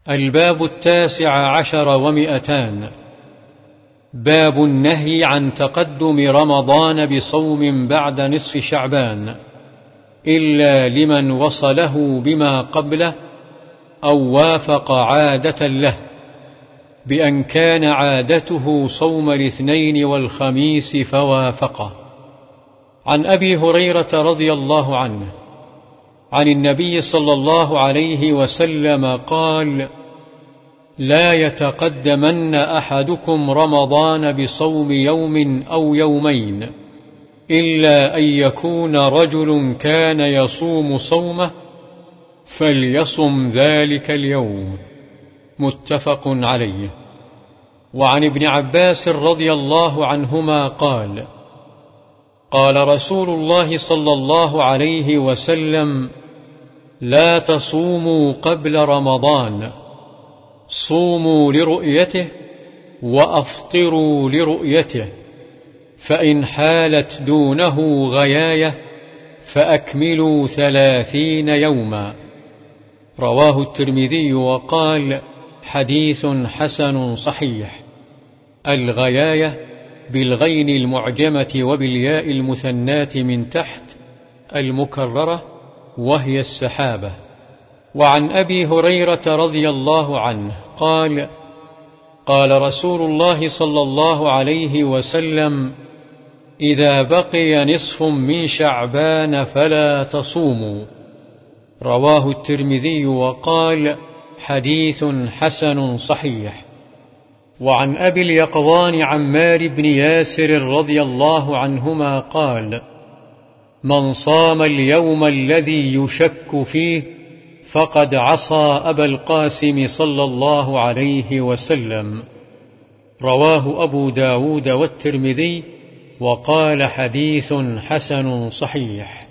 الباب 19 باب النهي عن تقدم رمضان بصوم بعد نصف شعبان إلا لمن وصله بما قبله أو وافق عادة له، بأن كان عادته صوم الاثنين والخميس فوافقه. عن أبي هريرة رضي الله عنه عن النبي صلى الله عليه وسلم قال: لا يتقدمن أحدكم رمضان بصوم يوم أو يومين إلا أن يكون رجل كان يصوم صومه فليصم ذلك اليوم. متفق عليه. وعن ابن عباس رضي الله عنهما قال: قال رسول الله صلى الله عليه وسلم: لا تصوموا قبل رمضان، صوموا لرؤيته وأفطروا لرؤيته، فإن حالت دونه غياية فأكملوا 30 يوما. رواه الترمذي وقال: حديث حسن صحيح. الغياية بالغين المعجمة وبالياء المثناة من تحت المكررة، وهي السحابة. وعن أبي هريرة رضي الله عنه قال: قال رسول الله صلى الله عليه وسلم: إذا بقي نصف من شعبان فلا تصوموا. رواه الترمذي وقال: حديث حسن صحيح. وعن أبي اليقظان عمار بن ياسر رضي الله عنهما قال: من صام اليوم الذي يشك فيه فقد عصى أبا القاسم صلى الله عليه وسلم. رواه أبو داود والترمذي وقال: حديث حسن صحيح.